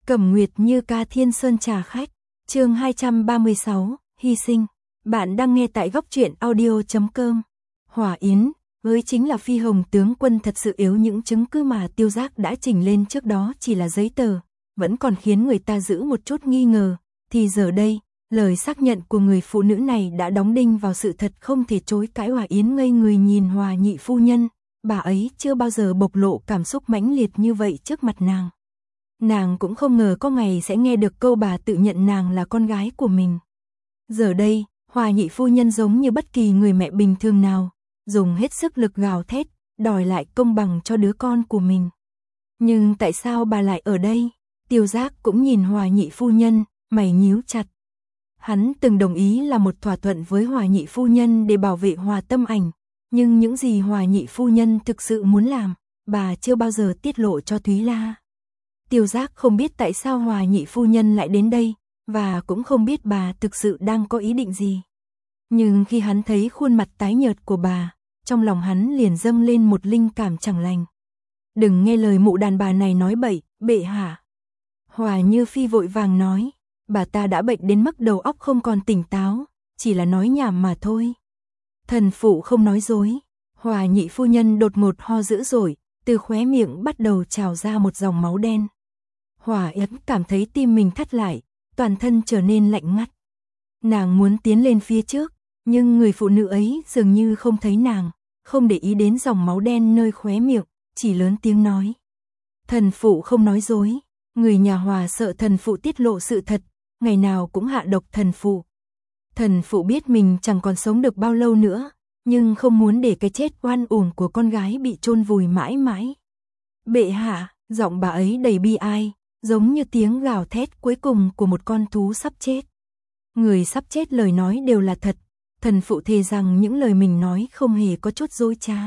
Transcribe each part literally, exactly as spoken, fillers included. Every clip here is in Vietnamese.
Cẩm Nguyệt Như ca Thiên Sơn trà khách, chương hai trăm ba mươi sáu, hy sinh. Bạn đang nghe tại góc truyện audio chấm com. Hỏa Yến, với chính là Phi Hồng tướng quân thật sự yếu, những chứng cứ mà Tiêu Giác đã trình lên trước đó chỉ là giấy tờ, vẫn còn khiến người ta giữ một chút nghi ngờ, thì giờ đây, lời xác nhận của người phụ nữ này đã đóng đinh vào sự thật không thể chối cãi. Hỏa Yến ngây người nhìn Hòa nhị phu nhân, bà ấy chưa bao giờ bộc lộ cảm xúc mãnh liệt như vậy trước mặt nàng. Nàng cũng không ngờ có ngày sẽ nghe được câu bà tự nhận nàng là con gái của mình. Giờ đây, Hòa nhị phu nhân giống như bất kỳ người mẹ bình thường nào, dùng hết sức lực gào thét, đòi lại công bằng cho đứa con của mình. Nhưng tại sao bà lại ở đây? Tiêu Giác cũng nhìn Hòa nhị phu nhân, mày nhíu chặt. Hắn từng đồng ý là một thỏa thuận với Hòa nhị phu nhân để bảo vệ Hòa Tâm Ảnh, nhưng những gì Hòa nhị phu nhân thực sự muốn làm, bà chưa bao giờ tiết lộ cho Thúy La. Tiêu Giác không biết tại sao Hòa nhị phu nhân lại đến đây, và cũng không biết bà thực sự đang có ý định gì. Nhưng khi hắn thấy khuôn mặt tái nhợt của bà, trong lòng hắn liền dâng lên một linh cảm chẳng lành. Đừng nghe lời mụ đàn bà này nói bậy, bệ hạ. Hòa Như Phi vội vàng nói, bà ta đã bệnh đến mức đầu óc không còn tỉnh táo, chỉ là nói nhảm mà thôi. Thần phụ không nói dối. Hòa nhị phu nhân đột ngột ho dữ dội, từ khóe miệng bắt đầu trào ra một dòng máu đen. Hòa Yến cảm thấy tim mình thắt lại, toàn thân trở nên lạnh ngắt. Nàng muốn tiến lên phía trước, nhưng người phụ nữ ấy dường như không thấy nàng, không để ý đến dòng máu đen nơi khóe miệng, chỉ lớn tiếng nói. Thần phụ không nói dối, người nhà Hòa sợ thần phụ tiết lộ sự thật, ngày nào cũng hạ độc thần phụ. Thần phụ biết mình chẳng còn sống được bao lâu nữa, nhưng không muốn để cái chết oan uổng của con gái bị chôn vùi mãi mãi. Bệ hạ, giọng bà ấy đầy bi ai, giống như tiếng gào thét cuối cùng của một con thú sắp chết. Người sắp chết lời nói đều là thật, thần phụ thề rằng những lời mình nói không hề có chút dối trá.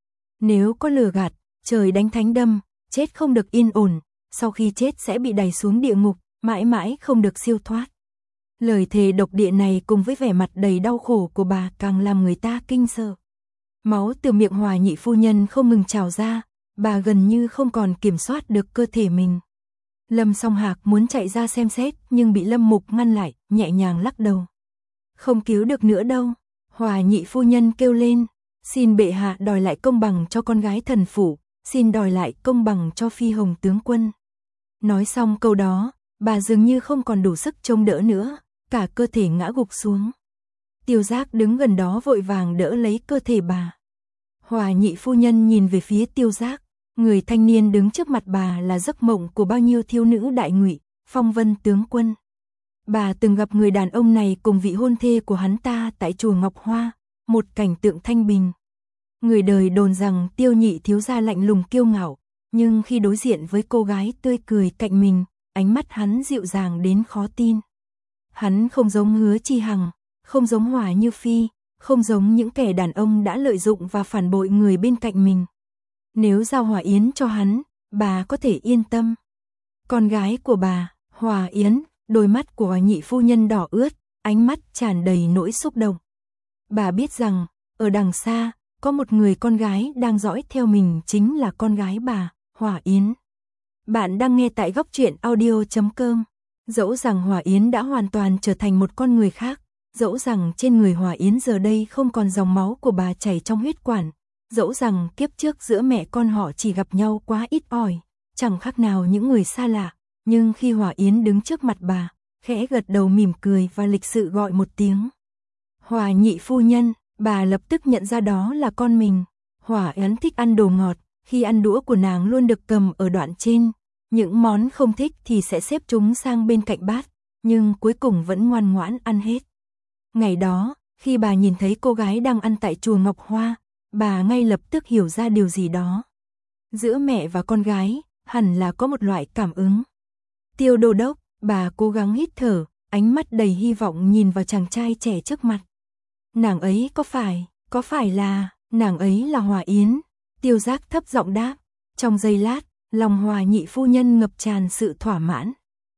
Nếu có lừa gạt, trời đánh thánh đâm, chết không được yên ổn, sau khi chết sẽ bị đày xuống địa ngục, mãi mãi không được siêu thoát. Lời thề độc địa này cùng với vẻ mặt đầy đau khổ của bà càng làm người ta kinh sợ. Máu từ miệng Hòa nhị phu nhân không ngừng trào ra, bà gần như không còn kiểm soát được cơ thể mình. Lâm Song Hạc muốn chạy ra xem xét nhưng bị Lâm Mục ngăn lại, nhẹ nhàng lắc đầu. Không cứu được nữa đâu. Hòa nhị phu nhân kêu lên, xin bệ hạ đòi lại công bằng cho con gái thần phủ, xin đòi lại công bằng cho Phi Hồng tướng quân. Nói xong câu đó, bà dường như không còn đủ sức trông đỡ nữa, cả cơ thể ngã gục xuống. Tiêu Giác đứng gần đó vội vàng đỡ lấy cơ thể bà. Hòa nhị phu nhân nhìn về phía Tiêu Giác, người thanh niên đứng trước mặt bà là giấc mộng của bao nhiêu thiếu nữ đại ngụy, Phong Vân tướng quân. Bà từng gặp người đàn ông này cùng vị hôn thê của hắn ta tại chùa Ngọc Hoa, một cảnh tượng thanh bình. Người đời đồn rằng Tiêu nhị thiếu gia lạnh lùng kiêu ngạo, nhưng khi đối diện với cô gái tươi cười cạnh mình, ánh mắt hắn dịu dàng đến khó tin. Hắn không giống Hứa Chi Hằng, không giống Hòa Như Phi, không giống những kẻ đàn ông đã lợi dụng và phản bội người bên cạnh mình. Nếu giao Hòa Yến cho hắn, bà có thể yên tâm. Con gái của bà, Hòa Yến, đôi mắt của nhị phu nhân đỏ ướt, ánh mắt tràn đầy nỗi xúc động. Bà biết rằng, ở đằng xa, có một người con gái đang dõi theo mình, chính là con gái bà, Hòa Yến. Bạn đang nghe tại góc truyện audio chấm com. Dẫu rằng Hòa Yến đã hoàn toàn trở thành một con người khác, dẫu rằng trên người Hòa Yến giờ đây không còn dòng máu của bà chảy trong huyết quản, dẫu rằng kiếp trước giữa mẹ con họ chỉ gặp nhau quá ít ỏi, chẳng khác nào những người xa lạ, nhưng khi Hòa Yến đứng trước mặt bà, khẽ gật đầu mỉm cười và lịch sự gọi một tiếng. Hòa nhị phu nhân, bà lập tức nhận ra đó là con mình. Hòa Yến thích ăn đồ ngọt, khi ăn đũa của nàng luôn được cầm ở đoạn trên. Những món không thích thì sẽ xếp chúng sang bên cạnh bát, nhưng cuối cùng vẫn ngoan ngoãn ăn hết. Ngày đó, khi bà nhìn thấy cô gái đang ăn tại chùa Ngọc Hoa, bà ngay lập tức hiểu ra điều gì đó. Giữa mẹ và con gái, hẳn là có một loại cảm ứng. Tiêu đô đốc, bà cố gắng hít thở, ánh mắt đầy hy vọng nhìn vào chàng trai trẻ trước mặt. Nàng ấy có phải, có phải là, nàng ấy là Hòa Yến? Tiêu Giác thấp giọng đáp. Trong giây lát, lòng Hòa nhị phu nhân ngập tràn sự thỏa mãn.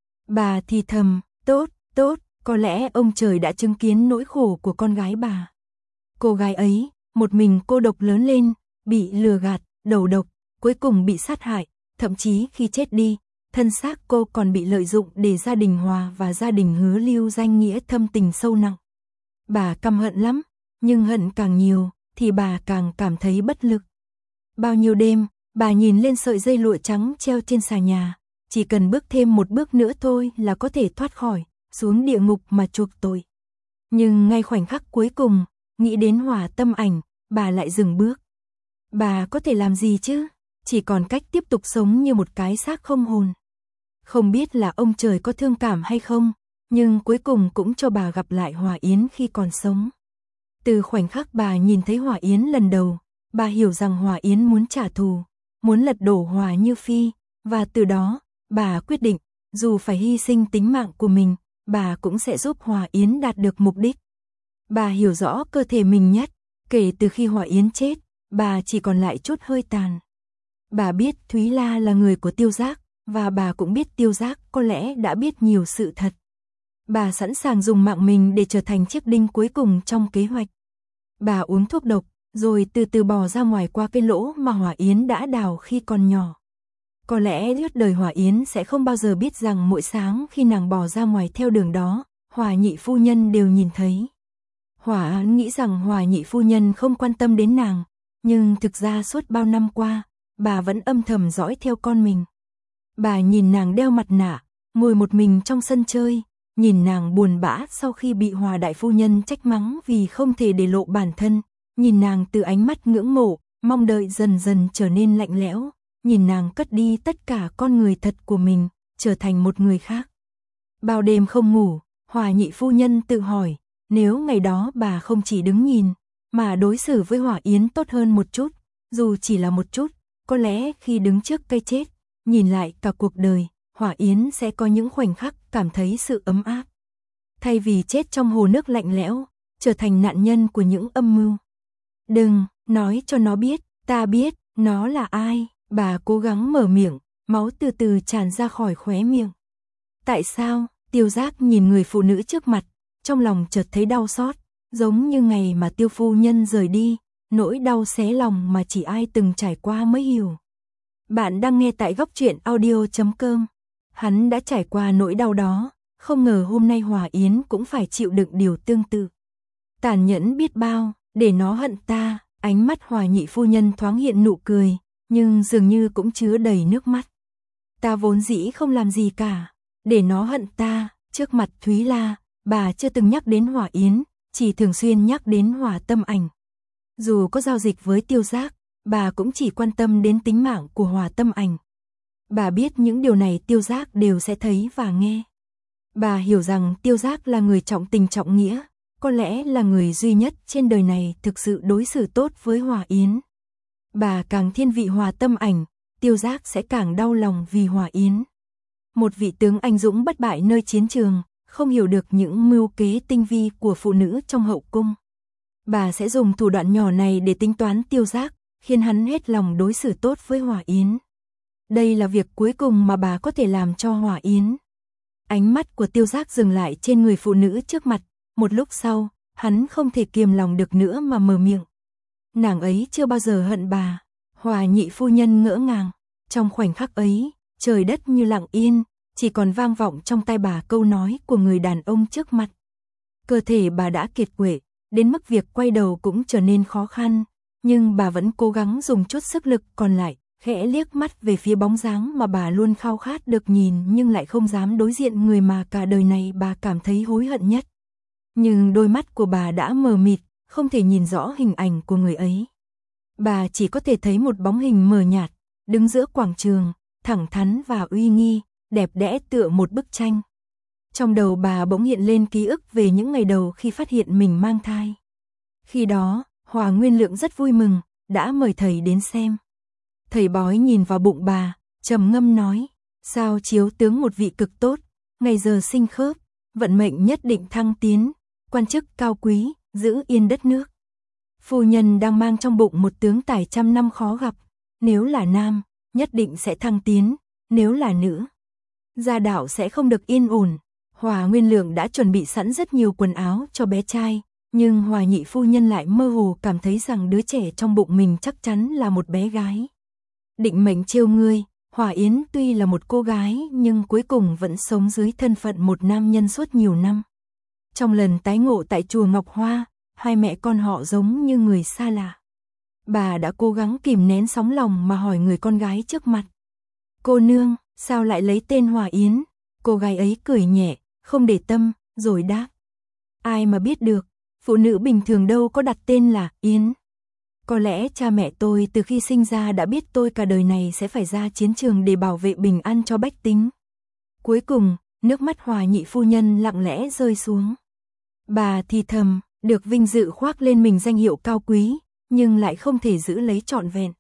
Bà thì thầm, tốt, tốt, có lẽ ông trời đã chứng kiến nỗi khổ của con gái bà. Cô gái ấy, một mình cô độc lớn lên, bị lừa gạt, đầu độc, cuối cùng bị sát hại, thậm chí khi chết đi, thân xác cô còn bị lợi dụng để gia đình Hòa và gia đình Hứa lưu danh nghĩa thâm tình sâu nặng. Bà căm hận lắm, nhưng hận càng nhiều thì bà càng cảm thấy bất lực. Bao nhiêu đêm, bà nhìn lên sợi dây lụa trắng treo trên xà nhà, chỉ cần bước thêm một bước nữa thôi là có thể thoát khỏi, xuống địa ngục mà chuộc tội. Nhưng ngay khoảnh khắc cuối cùng, nghĩ đến Hòa Tâm Ảnh, bà lại dừng bước. Bà có thể làm gì chứ? Chỉ còn cách tiếp tục sống như một cái xác không hồn. Không biết là ông trời có thương cảm hay không, nhưng cuối cùng cũng cho bà gặp lại Hòa Yến khi còn sống. Từ khoảnh khắc bà nhìn thấy Hòa Yến lần đầu, bà hiểu rằng Hòa Yến muốn trả thù, muốn lật đổ Hòa Như Phi, và từ đó, bà quyết định, dù phải hy sinh tính mạng của mình, bà cũng sẽ giúp Hòa Yến đạt được mục đích. Bà hiểu rõ cơ thể mình nhất, kể từ khi Hòa Yến chết, bà chỉ còn lại chút hơi tàn. Bà biết Thúy La là người của Tiêu Giác, và bà cũng biết Tiêu Giác có lẽ đã biết nhiều sự thật. Bà sẵn sàng dùng mạng mình để trở thành chiếc đinh cuối cùng trong kế hoạch. Bà uống thuốc độc, rồi từ từ bò ra ngoài qua cái lỗ mà Hòa Yến đã đào khi còn nhỏ. Có lẽ suốt đời Hòa Yến sẽ không bao giờ biết rằng mỗi sáng khi nàng bò ra ngoài theo đường đó, Hòa nhị phu nhân đều nhìn thấy. Hòa nghĩ rằng Hòa nhị phu nhân không quan tâm đến nàng, nhưng thực ra suốt bao năm qua, bà vẫn âm thầm dõi theo con mình. Bà nhìn nàng đeo mặt nạ, ngồi một mình trong sân chơi, nhìn nàng buồn bã sau khi bị Hòa đại phu nhân trách mắng vì không thể để lộ bản thân, nhìn nàng từ ánh mắt ngưỡng mộ, mong đợi dần dần trở nên lạnh lẽo, nhìn nàng cất đi tất cả con người thật của mình, trở thành một người khác. Bao đêm không ngủ, Hòa nhị phu nhân tự hỏi, nếu ngày đó bà không chỉ đứng nhìn, mà đối xử với Hòa Yến tốt hơn một chút, dù chỉ là một chút, có lẽ khi đứng trước cây chết, nhìn lại cả cuộc đời, Hòa Yến sẽ có những khoảnh khắc cảm thấy sự ấm áp. Thay vì chết trong hồ nước lạnh lẽo, trở thành nạn nhân của những âm mưu. Đừng, nói cho nó biết, ta biết, nó là ai, bà cố gắng mở miệng, máu từ từ tràn ra khỏi khóe miệng. Tại sao, Tiêu Giác nhìn người phụ nữ trước mặt, trong lòng chợt thấy đau xót, giống như ngày mà Tiêu phu nhân rời đi, nỗi đau xé lòng mà chỉ ai từng trải qua mới hiểu. Bạn đang nghe tại góc truyện audio chấm com. Hắn đã trải qua nỗi đau đó, không ngờ hôm nay Hòa Yến cũng phải chịu đựng điều tương tự. Tàn nhẫn biết bao, để nó hận ta, ánh mắt Hòa nhị phu nhân thoáng hiện nụ cười, nhưng dường như cũng chứa đầy nước mắt. Ta vốn dĩ không làm gì cả, để nó hận ta, trước mặt Thúy La, bà chưa từng nhắc đến Hòa Yến, chỉ thường xuyên nhắc đến Hòa Tâm Ảnh. Dù có giao dịch với Tiêu Giác, bà cũng chỉ quan tâm đến tính mạng của Hòa Tâm Ảnh. Bà biết những điều này Tiêu Giác đều sẽ thấy và nghe. Bà hiểu rằng Tiêu Giác là người trọng tình trọng nghĩa, có lẽ là người duy nhất trên đời này thực sự đối xử tốt với Hòa Yến. Bà càng thiên vị Hòa Tâm Ảnh, Tiêu Giác sẽ càng đau lòng vì Hòa Yến. Một vị tướng anh dũng bất bại nơi chiến trường, không hiểu được những mưu kế tinh vi của phụ nữ trong hậu cung. Bà sẽ dùng thủ đoạn nhỏ này để tính toán Tiêu Giác, khiến hắn hết lòng đối xử tốt với Hòa Yến. Đây là việc cuối cùng mà bà có thể làm cho Hòa Yến. Ánh mắt của Tiêu Giác dừng lại trên người phụ nữ trước mặt, một lúc sau, hắn không thể kiềm lòng được nữa mà mở miệng. Nàng ấy chưa bao giờ hận bà. Hòa nhị phu nhân ngỡ ngàng, trong khoảnh khắc ấy, trời đất như lặng yên, chỉ còn vang vọng trong tai bà câu nói của người đàn ông trước mặt. Cơ thể bà đã kiệt quệ, đến mức việc quay đầu cũng trở nên khó khăn, nhưng bà vẫn cố gắng dùng chút sức lực còn lại, khẽ liếc mắt về phía bóng dáng mà bà luôn khao khát được nhìn nhưng lại không dám đối diện người mà cả đời này bà cảm thấy hối hận nhất. Nhưng đôi mắt của bà đã mờ mịt, không thể nhìn rõ hình ảnh của người ấy. Bà chỉ có thể thấy một bóng hình mờ nhạt, đứng giữa quảng trường, thẳng thắn và uy nghi, đẹp đẽ tựa một bức tranh. Trong đầu bà bỗng hiện lên ký ức về những ngày đầu khi phát hiện mình mang thai. Khi đó, Hòa Nguyên Lượng rất vui mừng, đã mời thầy đến xem. Thầy bói nhìn vào bụng bà, trầm ngâm nói, sao chiếu tướng một vị cực tốt, ngày giờ sinh khớp, vận mệnh nhất định thăng tiến, quan chức cao quý, giữ yên đất nước. Phu nhân đang mang trong bụng một tướng tài trăm năm khó gặp, nếu là nam, nhất định sẽ thăng tiến, nếu là nữ, gia đạo sẽ không được yên ổn. Hòa Nguyên Lượng đã chuẩn bị sẵn rất nhiều quần áo cho bé trai, nhưng Hòa nhị phu nhân lại mơ hồ cảm thấy rằng đứa trẻ trong bụng mình chắc chắn là một bé gái. Định mệnh trêu ngươi, Hòa Yến tuy là một cô gái nhưng cuối cùng vẫn sống dưới thân phận một nam nhân suốt nhiều năm. Trong lần tái ngộ tại chùa Ngọc Hoa, hai mẹ con họ giống như người xa lạ. Bà đã cố gắng kìm nén sóng lòng mà hỏi người con gái trước mặt. Cô nương, sao lại lấy tên Hòa Yến? Cô gái ấy cười nhẹ, không để tâm, rồi đáp. Ai mà biết được, phụ nữ bình thường đâu có đặt tên là Yến. Có lẽ cha mẹ tôi từ khi sinh ra đã biết tôi cả đời này sẽ phải ra chiến trường để bảo vệ bình an cho bách tính. Cuối cùng, nước mắt Hòa nhị phu nhân lặng lẽ rơi xuống. Bà thì thầm, được vinh dự khoác lên mình danh hiệu cao quý, nhưng lại không thể giữ lấy trọn vẹn.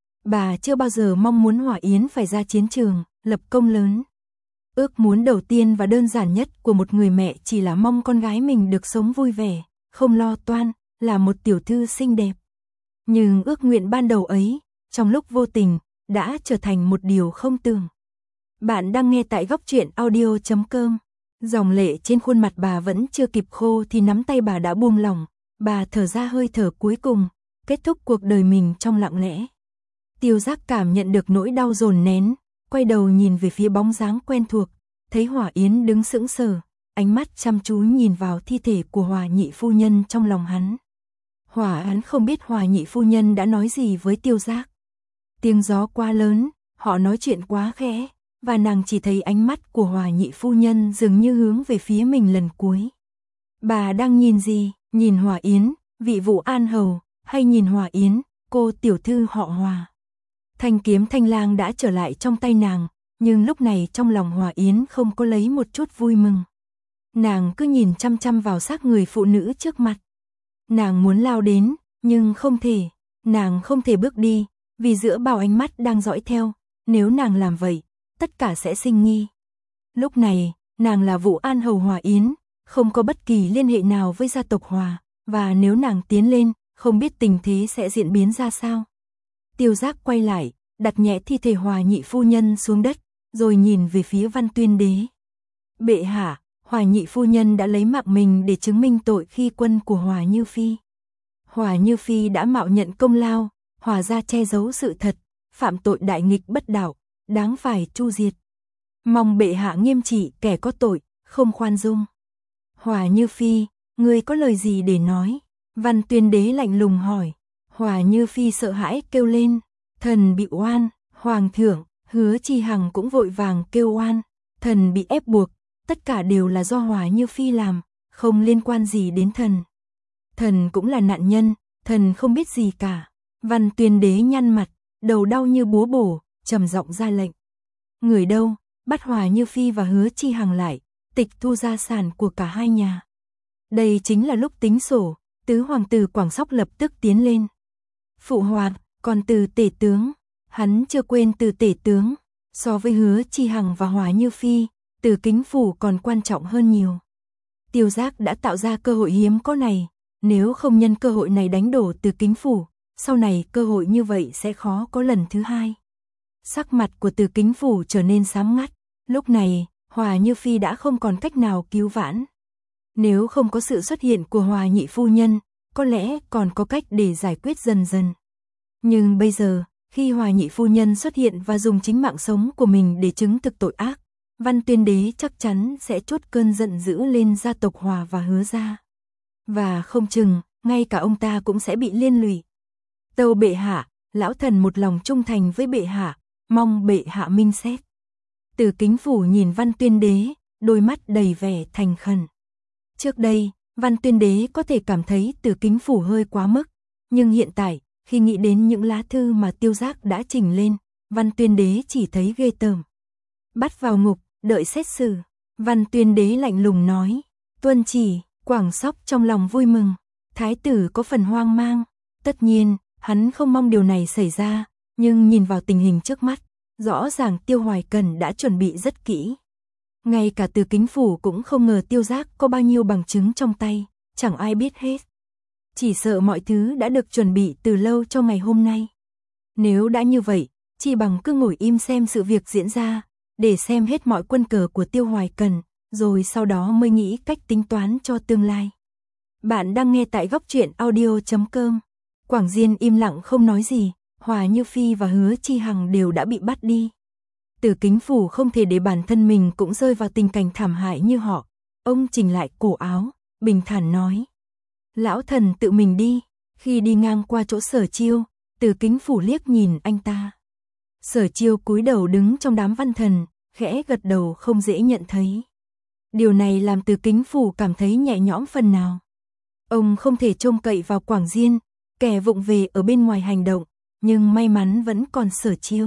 Bà chưa bao giờ mong muốn Hòa Yến phải ra chiến trường, lập công lớn. Ước muốn đầu tiên và đơn giản nhất của một người mẹ chỉ là mong con gái mình được sống vui vẻ, không lo toan, là một tiểu thư xinh đẹp. Nhưng ước nguyện ban đầu ấy, trong lúc vô tình, đã trở thành một điều không tưởng. Bạn đang nghe tại góc truyện audio chấm com. Dòng lệ trên khuôn mặt bà vẫn chưa kịp khô thì nắm tay bà đã buông lỏng. Bà thở ra hơi thở cuối cùng, kết thúc cuộc đời mình trong lặng lẽ. Tiêu Giác cảm nhận được nỗi đau dồn nén, quay đầu nhìn về phía bóng dáng quen thuộc, thấy Hòa Yến đứng sững sờ, ánh mắt chăm chú nhìn vào thi thể của Hòa nhị phu nhân trong lòng hắn. Hòa hắn không biết Hòa nhị phu nhân đã nói gì với Tiêu Giác. Tiếng gió quá lớn, họ nói chuyện quá khẽ, và nàng chỉ thấy ánh mắt của Hòa nhị phu nhân dường như hướng về phía mình lần cuối. Bà đang nhìn gì? Nhìn Hòa Yến, vị Vũ An hầu, hay nhìn Hòa Yến, cô tiểu thư họ Hòa? Thanh kiếm thanh lang đã trở lại trong tay nàng, nhưng lúc này trong lòng Hòa Yến không có lấy một chút vui mừng. Nàng cứ nhìn chăm chăm vào xác người phụ nữ trước mặt. Nàng muốn lao đến, nhưng không thể, nàng không thể bước đi, vì giữa bao ánh mắt đang dõi theo, nếu nàng làm vậy, tất cả sẽ sinh nghi. Lúc này, nàng là Vũ An hầu Hòa Yến, không có bất kỳ liên hệ nào với gia tộc Hòa, và nếu nàng tiến lên, không biết tình thế sẽ diễn biến ra sao. Tiêu Giác quay lại, đặt nhẹ thi thể Hòa nhị phu nhân xuống đất, rồi nhìn về phía Văn Tuyên Đế. Bệ hạ, Hòa nhị phu nhân đã lấy mạng mình để chứng minh tội khi quân của Hòa Như Phi. Hòa Như Phi đã mạo nhận công lao, Hòa gia che giấu sự thật, phạm tội đại nghịch bất đạo, đáng phải tru diệt. Mong bệ hạ nghiêm trị kẻ có tội, không khoan dung. Hòa Như Phi, ngươi có lời gì để nói? Văn Tuyên Đế lạnh lùng hỏi. Hòa Như Phi sợ hãi kêu lên, thần bị oan. Hoàng thượng, Hứa Chi Hằng cũng vội vàng kêu oan, thần bị ép buộc, tất cả đều là do Hòa Như Phi làm, không liên quan gì đến thần. Thần cũng là nạn nhân, thần không biết gì cả. Văn Tuyên Đế nhăn mặt, đầu đau như búa bổ, trầm giọng ra lệnh. Người đâu, bắt Hòa Như Phi và Hứa Chi Hằng lại, tịch thu gia sản của cả hai nhà. Đây chính là lúc tính sổ. Tứ hoàng tử Quảng Sóc lập tức tiến lên. Phụ hoàng, còn Từ tể tướng, hắn chưa quên Từ tể tướng, so với Hứa Chi Hằng và Hòa Như Phi, Từ Kính phủ còn quan trọng hơn nhiều. Tiêu Giác đã tạo ra cơ hội hiếm có này, nếu không nhân cơ hội này đánh đổ Từ Kính phủ, sau này cơ hội như vậy sẽ khó có lần thứ hai. Sắc mặt của Từ Kính phủ trở nên xám ngắt, lúc này, Hòa Như Phi đã không còn cách nào cứu vãn. Nếu không có sự xuất hiện của Hòa nhị phu nhân, có lẽ còn có cách để giải quyết dần dần. Nhưng bây giờ, khi Hòa nhị phu nhân xuất hiện và dùng chính mạng sống của mình để chứng thực tội ác, Văn Tuyên Đế chắc chắn sẽ trút cơn giận dữ lên gia tộc Hòa và Hứa gia. Và không chừng, ngay cả ông ta cũng sẽ bị liên lụy. Tâu bệ hạ, lão thần một lòng trung thành với bệ hạ, mong bệ hạ minh xét. Từ Kính phủ nhìn Văn Tuyên Đế, đôi mắt đầy vẻ thành khẩn. Trước đây, Văn Tuyên Đế có thể cảm thấy Từ Kính phủ hơi quá mức, nhưng hiện tại, khi nghĩ đến những lá thư mà Tiêu Giác đã trình lên, Văn Tuyên Đế chỉ thấy ghê tởm. Bắt vào ngục, đợi xét xử. Văn Tuyên Đế lạnh lùng nói, tuân chỉ. Quảng Sóc trong lòng vui mừng, thái tử có phần hoang mang, tất nhiên, hắn không mong điều này xảy ra, nhưng nhìn vào tình hình trước mắt, rõ ràng Tiêu Hoài Cẩn đã chuẩn bị rất kỹ. Ngay cả Từ Kính phủ cũng không ngờ Tiêu Giác có bao nhiêu bằng chứng trong tay, chẳng ai biết hết. Chỉ sợ mọi thứ đã được chuẩn bị từ lâu cho ngày hôm nay. Nếu đã như vậy, chỉ bằng cứ ngồi im xem sự việc diễn ra, để xem hết mọi quân cờ của Tiêu Hoài Cẩn, rồi sau đó mới nghĩ cách tính toán cho tương lai. Bạn đang nghe tại góc truyện audio chấm com. Quảng Diên im lặng không nói gì, Hòa Như Phi và Hứa Chi Hằng đều đã bị bắt đi. Từ Kính Phủ không thể để bản thân mình cũng rơi vào tình cảnh thảm hại như họ. Ông chỉnh lại cổ áo, bình thản nói. Lão thần tự mình đi. Khi đi ngang qua chỗ Sở Chiêu, Từ Kính Phủ liếc nhìn anh ta. Sở Chiêu cúi đầu đứng trong đám văn thần, khẽ gật đầu không dễ nhận thấy. Điều này làm Từ Kính Phủ cảm thấy nhẹ nhõm phần nào. Ông không thể trông cậy vào Quảng Diên, kẻ vụng về ở bên ngoài hành động, nhưng may mắn vẫn còn Sở Chiêu.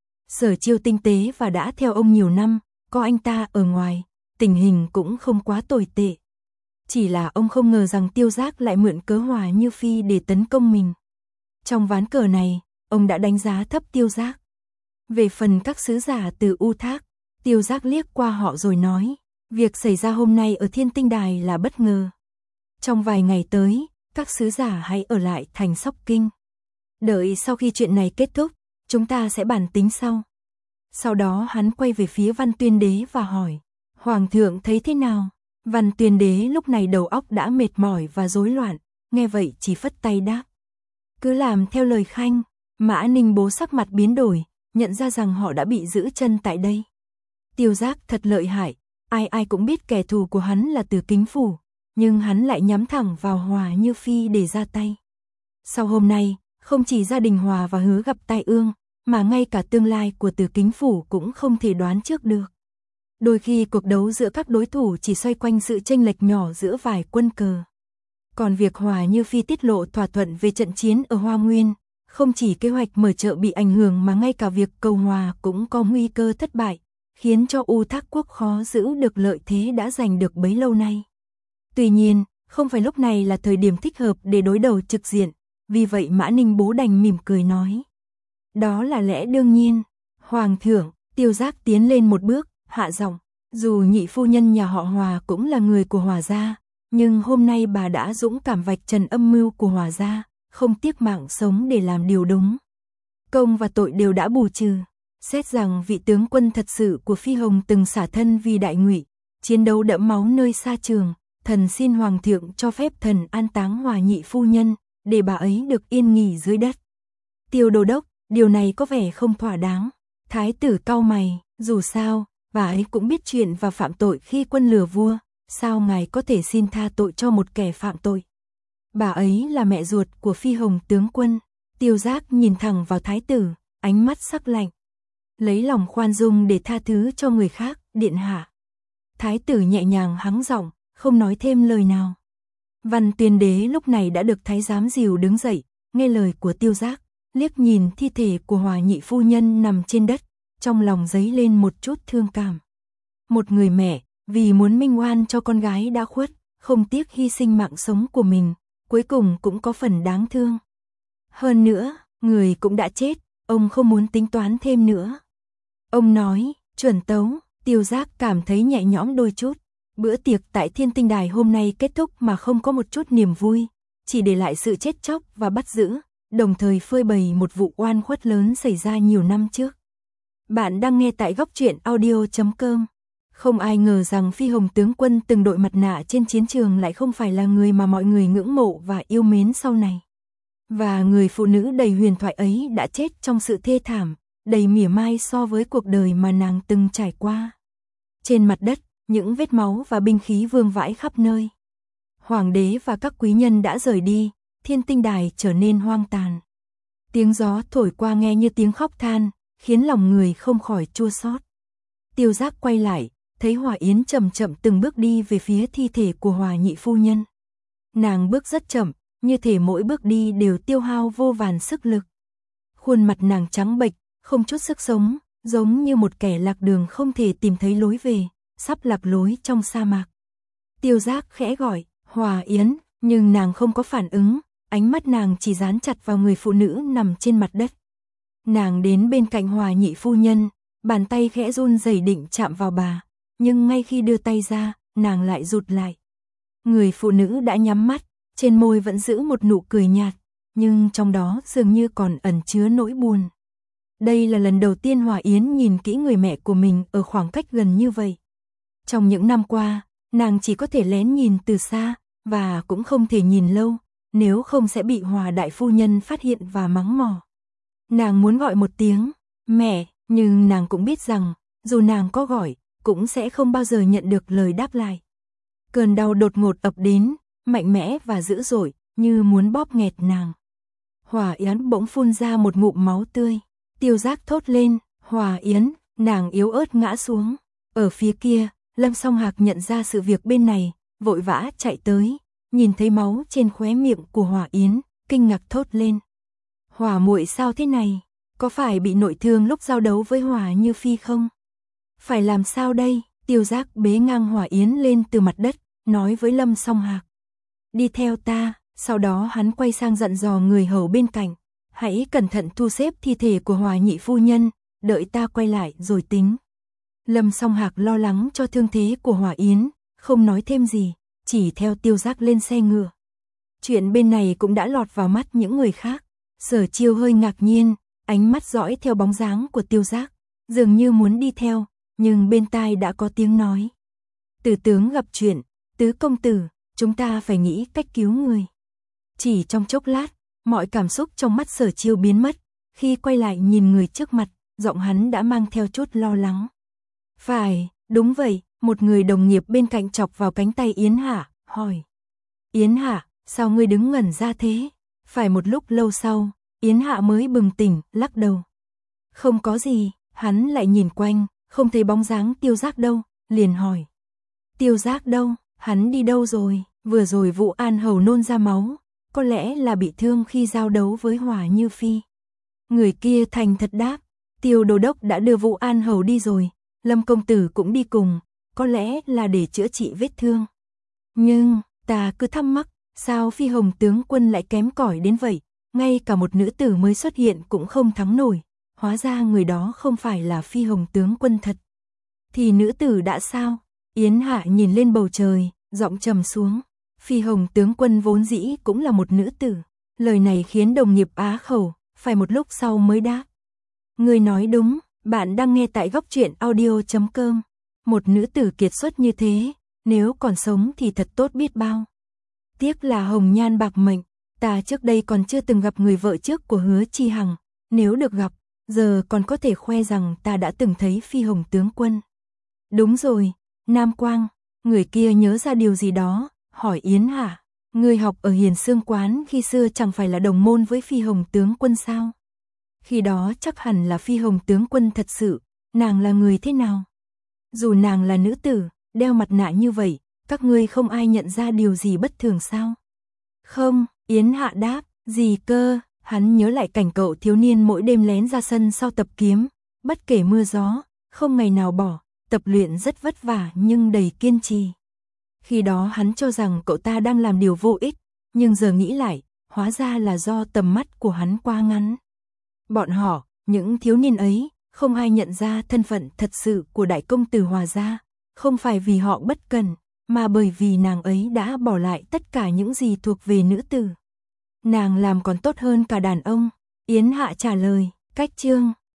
Sở Chiêu tinh tế và đã theo ông nhiều năm, có anh ta ở ngoài, tình hình cũng không quá tồi tệ. Chỉ là ông không ngờ rằng Tiêu Giác lại mượn cớ Hòa Như Phi để tấn công mình. Trong ván cờ này, ông đã đánh giá thấp Tiêu Giác. Về phần các sứ giả từ U Thác, Tiêu Giác liếc qua họ rồi nói, việc xảy ra hôm nay ở Thiên Tinh Đài là bất ngờ. Trong vài ngày tới, các sứ giả hãy ở lại thành Sóc Kinh. Đợi sau khi chuyện này kết thúc, chúng ta sẽ bàn tính sau. Sau đó hắn quay về phía Văn Tuyên Đế và hỏi, Hoàng thượng thấy thế nào? Văn Tuyên Đế lúc này đầu óc đã mệt mỏi và rối loạn, nghe vậy chỉ phất tay đáp. Cứ làm theo lời khanh. Mã Ninh Bố sắc mặt biến đổi, nhận ra rằng họ đã bị giữ chân tại đây. Tiêu Giác thật lợi hại, ai ai cũng biết kẻ thù của hắn là Từ Kính Phủ, nhưng hắn lại nhắm thẳng vào Hòa Như Phi để ra tay. Sau hôm nay, không chỉ gia đình Hòa và Hứa gặp tai ương, mà ngay cả tương lai của Từ Kính Phủ cũng không thể đoán trước được. Đôi khi cuộc đấu giữa các đối thủ chỉ xoay quanh sự chênh lệch nhỏ giữa vài quân cờ. Còn việc Hòa Như Phi tiết lộ thỏa thuận về trận chiến ở Hoa Nguyên, không chỉ kế hoạch mở chợ bị ảnh hưởng mà ngay cả việc cầu hòa cũng có nguy cơ thất bại, khiến cho U Thác quốc khó giữ được lợi thế đã giành được bấy lâu nay. Tuy nhiên, không phải lúc này là thời điểm thích hợp để đối đầu trực diện, vì vậy Mã Ninh Bố đành mỉm cười nói. Đó là lẽ đương nhiên. Hoàng thượng, Tiêu Giác tiến lên một bước, hạ giọng, dù nhị phu nhân nhà họ Hòa cũng là người của Hòa gia, nhưng hôm nay bà đã dũng cảm vạch trần âm mưu của Hòa gia, không tiếc mạng sống để làm điều đúng. Công và tội đều đã bù trừ. Xét rằng vị tướng quân thật sự của Phi Hồng từng xả thân vì đại ngụy, chiến đấu đẫm máu nơi xa trường, thần xin Hoàng thượng cho phép thần an táng Hòa nhị phu nhân, để bà ấy được yên nghỉ dưới đất. Tiêu đô đốc, điều này có vẻ không thỏa đáng. Thái tử cau mày, dù sao, bà ấy cũng biết chuyện và phạm tội khi quân lừa vua, sao ngài có thể xin tha tội cho một kẻ phạm tội? Bà ấy là mẹ ruột của Phi Hồng tướng quân. Tiêu Giác nhìn thẳng vào thái tử, ánh mắt sắc lạnh. Lấy lòng khoan dung để tha thứ cho người khác, điện hạ. Thái tử nhẹ nhàng hắng giọng, không nói thêm lời nào. Văn Tuyên Đế lúc này đã được thái giám dìu đứng dậy, nghe lời của Tiêu Giác, liếc nhìn thi thể của Hòa nhị phu nhân nằm trên đất, trong lòng dấy lên một chút thương cảm. Một người mẹ, vì muốn minh oan cho con gái đã khuất, không tiếc hy sinh mạng sống của mình, cuối cùng cũng có phần đáng thương. Hơn nữa, người cũng đã chết, ông không muốn tính toán thêm nữa. Ông nói, chuẩn tấu. Tiêu Giác cảm thấy nhẹ nhõm đôi chút. Bữa tiệc tại Thiên Tinh Đài hôm nay kết thúc mà không có một chút niềm vui, chỉ để lại sự chết chóc và bắt giữ, đồng thời phơi bày một vụ oan khuất lớn xảy ra nhiều năm trước. Bạn đang nghe tại góc truyện audio chấm com. Không ai ngờ rằng Phi Hồng tướng quân từng đội mặt nạ trên chiến trường lại không phải là người mà mọi người ngưỡng mộ và yêu mến sau này. Và người phụ nữ đầy huyền thoại ấy đã chết trong sự thê thảm, đầy mỉa mai so với cuộc đời mà nàng từng trải qua. Trên mặt đất, những vết máu và binh khí vương vãi khắp nơi. Hoàng đế và các quý nhân đã rời đi, Thiên Tinh Đài trở nên hoang tàn. Tiếng gió thổi qua nghe như tiếng khóc than, khiến lòng người không khỏi chua xót. Tiêu Giác quay lại, thấy Hòa Yến chậm chậm từng bước đi về phía thi thể của Hòa nhị phu nhân. Nàng bước rất chậm, như thể mỗi bước đi đều tiêu hao vô vàn sức lực. Khuôn mặt nàng trắng bệch, không chút sức sống, giống như một kẻ lạc đường không thể tìm thấy lối về, sắp lạc lối trong sa mạc. Tiêu Giác khẽ gọi, Hòa Yến, nhưng nàng không có phản ứng, ánh mắt nàng chỉ dán chặt vào người phụ nữ nằm trên mặt đất. Nàng đến bên cạnh Hòa nhị phu nhân, bàn tay khẽ run rẩy định chạm vào bà, nhưng ngay khi đưa tay ra, nàng lại rụt lại. Người phụ nữ đã nhắm mắt, trên môi vẫn giữ một nụ cười nhạt, nhưng trong đó dường như còn ẩn chứa nỗi buồn. Đây là lần đầu tiên Hòa Yến nhìn kỹ người mẹ của mình ở khoảng cách gần như vậy. Trong những năm qua, nàng chỉ có thể lén nhìn từ xa, và cũng không thể nhìn lâu, nếu không sẽ bị Hòa đại phu nhân phát hiện và mắng mỏ. Nàng muốn gọi một tiếng, mẹ, Nhưng nàng cũng biết rằng, dù nàng có gọi, cũng sẽ không bao giờ nhận được lời đáp lại. Cơn đau đột ngột ập đến, mạnh mẽ và dữ dội, như muốn bóp nghẹt nàng. Hòa Yến bỗng phun ra một ngụm máu tươi. Tiêu Giác thốt lên, Hòa Yến, nàng yếu ớt ngã xuống. Ở phía kia, Lâm Song Hạc nhận ra sự việc bên này, vội vã chạy tới, nhìn thấy máu trên khóe miệng của Hòa Yến, kinh ngạc thốt lên. Hòa muội sao thế này? Có phải bị nội thương lúc giao đấu với Hòa Như Phi không? Phải làm sao đây? Tiêu Giác bế ngang Hòa Yến lên từ mặt đất, nói với Lâm Song Hạc. Đi theo ta. Sau đó hắn quay sang dặn dò người hầu bên cạnh. Hãy cẩn thận thu xếp thi thể của Hòa nhị phu nhân, đợi ta quay lại rồi tính. Lâm Song Hạc lo lắng cho thương thế của Hòa Yến, không nói thêm gì, chỉ theo Tiêu Giác lên xe ngựa. Chuyện bên này cũng đã lọt vào mắt những người khác. Sở Chiêu hơi ngạc nhiên, ánh mắt dõi theo bóng dáng của Tiêu Giác, dường như muốn đi theo, nhưng bên tai đã có tiếng nói. Tử tướng gặp chuyện, tứ công tử, chúng ta phải nghĩ cách cứu người. Chỉ trong chốc lát, mọi cảm xúc trong mắt Sở Chiêu biến mất, khi quay lại nhìn người trước mặt, giọng hắn đã mang theo chút lo lắng. Phải, đúng vậy, một người đồng nghiệp bên cạnh chọc vào cánh tay Yến Hạ, hỏi. Yến Hạ, sao ngươi đứng ngẩn ra thế? Phải một lúc lâu sau, Yến Hạ mới bừng tỉnh, lắc đầu. Không có gì, hắn lại nhìn quanh, không thấy bóng dáng Tiêu Giác đâu, liền hỏi. Tiêu Giác đâu, hắn đi đâu rồi? Vừa rồi Vũ An Hầu nôn ra máu, có lẽ là bị thương khi giao đấu với Hòa Như Phi. Người kia thành thật đáp, Tiêu đô đốc đã đưa Vũ An Hầu đi rồi, Lâm công tử cũng đi cùng, có lẽ là để chữa trị vết thương. Nhưng, ta cứ thắc mắc, sao Phi Hồng tướng quân lại kém cỏi đến vậy, ngay cả một nữ tử mới xuất hiện cũng không thắng nổi, hóa ra người đó không phải là Phi Hồng tướng quân thật. Thì nữ tử đã sao? Yến Hạ nhìn lên bầu trời, giọng trầm xuống. Phi Hồng tướng quân vốn dĩ cũng là một nữ tử. Lời này khiến đồng nghiệp á khẩu, phải một lúc sau mới đáp. Người nói đúng, bạn đang nghe tại góc truyện audio chấm com. Một nữ tử kiệt xuất như thế, nếu còn sống thì thật tốt biết bao. Tiếc là hồng nhan bạc mệnh, ta trước đây còn chưa từng gặp người vợ trước của Hứa Chi Hằng. Nếu được gặp, giờ còn có thể khoe rằng ta đã từng thấy Phi Hồng tướng quân. Đúng rồi, Nam Quang, người kia nhớ ra điều gì đó, hỏi Yến Hạ, người học ở Hiền Xương Quán khi xưa chẳng phải là đồng môn với Phi Hồng tướng quân sao? Khi đó chắc hẳn là Phi Hồng tướng quân thật sự, nàng là người thế nào? Dù nàng là nữ tử, đeo mặt nạ như vậy, các ngươi không ai nhận ra điều gì bất thường sao? Không, Yến Hạ đáp, gì cơ? Hắn nhớ lại cảnh cậu thiếu niên mỗi đêm lén ra sân sau tập kiếm, bất kể mưa gió, không ngày nào bỏ, tập luyện rất vất vả nhưng đầy kiên trì. Khi đó hắn cho rằng cậu ta đang làm điều vô ích, nhưng giờ nghĩ lại, hóa ra là do tầm mắt của hắn quá ngắn. Bọn họ, những thiếu niên ấy, không ai nhận ra thân phận thật sự của đại công tử Hòa gia, không phải vì họ bất cần, mà bởi vì nàng ấy đã bỏ lại tất cả những gì thuộc về nữ tử. Nàng làm còn tốt hơn cả đàn ông, Yến Hạ trả lời, cách chương